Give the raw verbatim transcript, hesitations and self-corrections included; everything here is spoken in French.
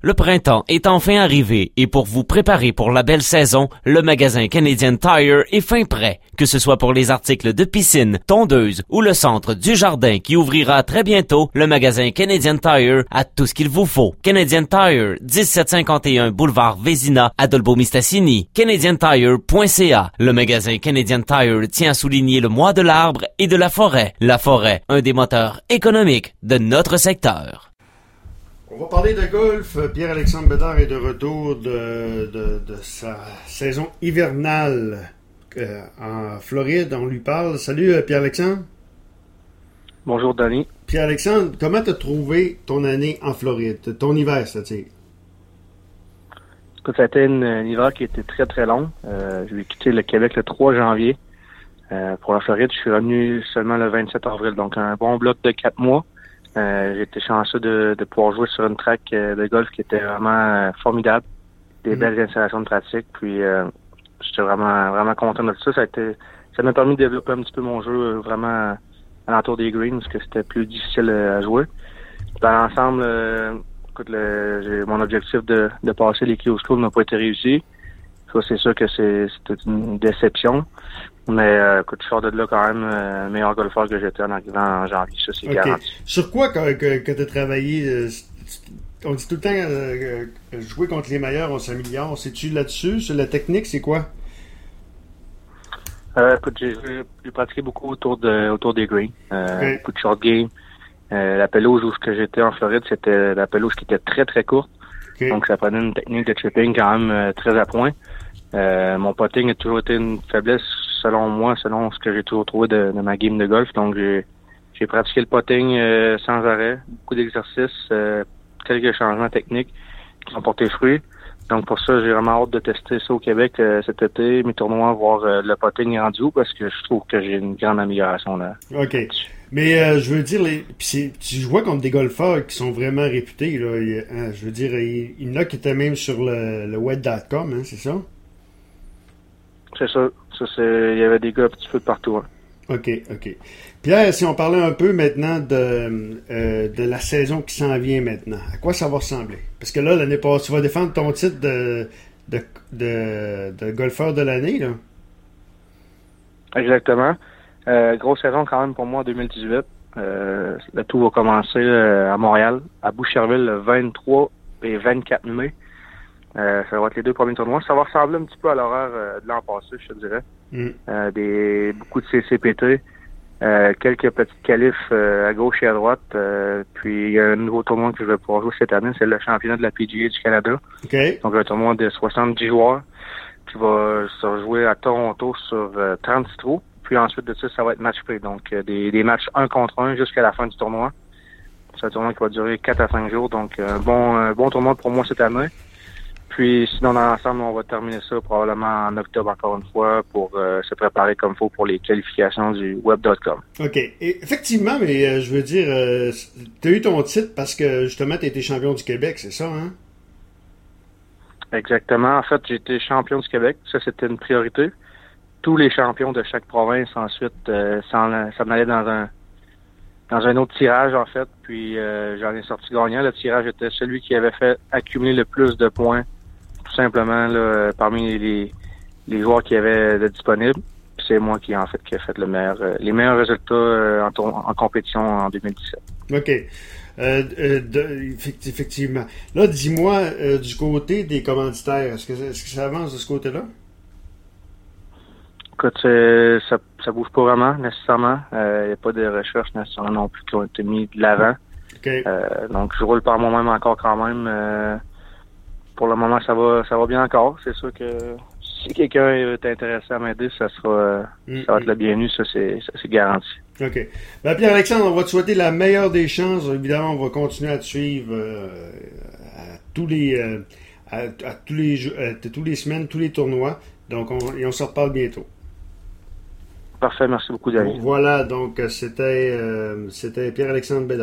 Le printemps est enfin arrivé et pour vous préparer pour la belle saison, le magasin Canadian Tire est fin prêt. Que ce soit pour les articles de piscine, tondeuse ou le centre du jardin qui ouvrira très bientôt, le magasin Canadian Tire a tout ce qu'il vous faut. Canadian Tire, dix-sept cinquante et un boulevard Vézina à Dolbeau-Mistassini. canadian tire point c a. Le magasin Canadian Tire tient à souligner le mois de l'arbre et de la forêt. La forêt, un des moteurs économiques de notre secteur. On va parler de golf. Pierre-Alexandre Bédard est de retour de, de, de sa saison hivernale euh, en Floride. On lui parle. Salut Pierre-Alexandre. Bonjour Danny. Pierre-Alexandre, comment t'as trouvé ton année en Floride? Ton hiver, c'est-à-dire? Écoute, ça a été une, un hiver qui était très très long. Euh, je vais quitter le Québec le trois janvier. Euh, pour la Floride, je suis revenu seulement le vingt-sept avril, donc un bon bloc de quatre mois. Euh, j'ai été chanceux de, de pouvoir jouer sur une track euh, de golf qui était vraiment euh, formidable. Des mmh. belles installations de pratique. Puis euh, j'étais vraiment vraiment content de tout ça. Ça a été, ça m'a permis de développer un petit peu mon jeu euh, vraiment à l'entour des greens parce que c'était plus difficile euh, à jouer. Dans l'ensemble, euh, écoute, le, j'ai, mon objectif de, de passer les Clio School n'a pas été réussi. Ça, c'est sûr que c'est, c'était une déception. Mais euh, écoute, je sors de là quand même euh, meilleur golfeur que j'étais en arrivant en janvier. Ça, c'est okay. Garanti. Sur quoi que, que, que tu as travaillé? Euh, on dit tout le temps euh, euh, jouer contre les meilleurs, on s'améliore. C'est-tu là-dessus? Sur la technique, c'est quoi? Euh, écoute, j'ai, j'ai pratiqué beaucoup autour de autour des greens. Euh, okay. Beaucoup de short game. Euh, la pelouse où j'étais en Floride, c'était la pelouse qui était très très courte. Okay. Donc ça prenait une technique de chipping quand même euh, très à point. Euh, mon putting a toujours été une faiblesse selon moi, selon ce que j'ai toujours trouvé de, de ma game de golf. Donc j'ai j'ai pratiqué le putting euh, sans arrêt, beaucoup d'exercices, euh, quelques changements techniques qui ont porté fruit. Donc pour ça, j'ai vraiment hâte de tester ça au Québec euh, cet été, mes tournois, voir euh, le putting rendu où, parce que je trouve que j'ai une grande amélioration là. OK. Mais euh, je veux dire, les, pis c'est, tu jouais contre des golfeurs qui sont vraiment réputés. Là. Il, hein, je veux dire, il, il y en a qui étaient même sur le, le web point com, hein, c'est ça? C'est ça. ça c'est, il y avait des gars un petit peu de partout. Hein. OK, OK. Pierre, si on parlait un peu maintenant de, euh, de la saison qui s'en vient maintenant, à quoi ça va ressembler? Parce que là, l'année passée, tu vas défendre ton titre de, de, de, de golfeur de l'année, là. Exactement. Euh, grosse saison quand même pour moi en deux mille dix-huit. Euh, le tout va commencer euh, à Montréal, à Boucherville, le vingt-trois et vingt-quatre mai. Euh, ça va être les deux premiers tournois. Ça va ressembler un petit peu à l'horaire euh, de l'an passé, je te dirais. Mm. Euh, des beaucoup de C C P T, euh, quelques petites qualifs euh, à gauche et à droite. Euh, puis il y a un nouveau tournoi que je vais pouvoir jouer cette année, c'est le championnat de la P G A du Canada. Okay. Donc un tournoi de soixante-dix joueurs qui va se jouer à Toronto sur euh, trente-six trous. Puis ensuite de ça, ça va être match play. Donc euh, des, des matchs un contre un jusqu'à la fin du tournoi. C'est un tournoi qui va durer quatre à cinq jours. Donc un bon, un bon tournoi pour moi cette année. Puis sinon, dans l'ensemble, on va terminer ça probablement en octobre encore une fois pour euh, se préparer comme il faut pour les qualifications du web point com. OK. Et effectivement, mais euh, je veux dire, euh, tu as eu ton titre parce que justement, tu as été champion du Québec, c'est ça, hein? Exactement. En fait, j'ai été champion du Québec. Ça, c'était une priorité. Tous les champions de chaque province, ensuite, euh, s'en, s'en allaient dans un dans un autre tirage, en fait. Puis euh, j'en ai sorti gagnant. Le tirage était celui qui avait fait accumuler le plus de points tout simplement là, parmi les, les joueurs qui avaient de disponibles. Puis c'est moi qui en fait qui a fait le meilleur, euh, les meilleurs résultats euh, en, tour, en compétition en deux mille dix-sept. OK. Euh, euh, de, effectivement. Là, dis-moi, euh, du côté des commanditaires, est-ce que, est-ce que ça avance de ce côté-là? Écoute, c'est, ça ça bouge pas vraiment nécessairement. Il euh, n'y a pas de recherches nécessairement non plus qui ont été mis de l'avant. Okay. Euh, donc je roule par moi-même encore quand même. Euh, Pour le moment, ça va ça va bien encore. C'est sûr que si quelqu'un est intéressé à m'aider, ça sera mm-hmm. ça va être le bienvenu, ça c'est ça c'est garanti. OK. Ben Pierre-Alexandre, on va te souhaiter la meilleure des chances. Évidemment, on va continuer à te suivre euh, à tous les euh, à, à tous les à, tous les semaines, tous les tournois. Donc on et on se reparle bientôt. Parfait, merci beaucoup David. Voilà, donc c'était euh, c'était Pierre-Alexandre Bédard.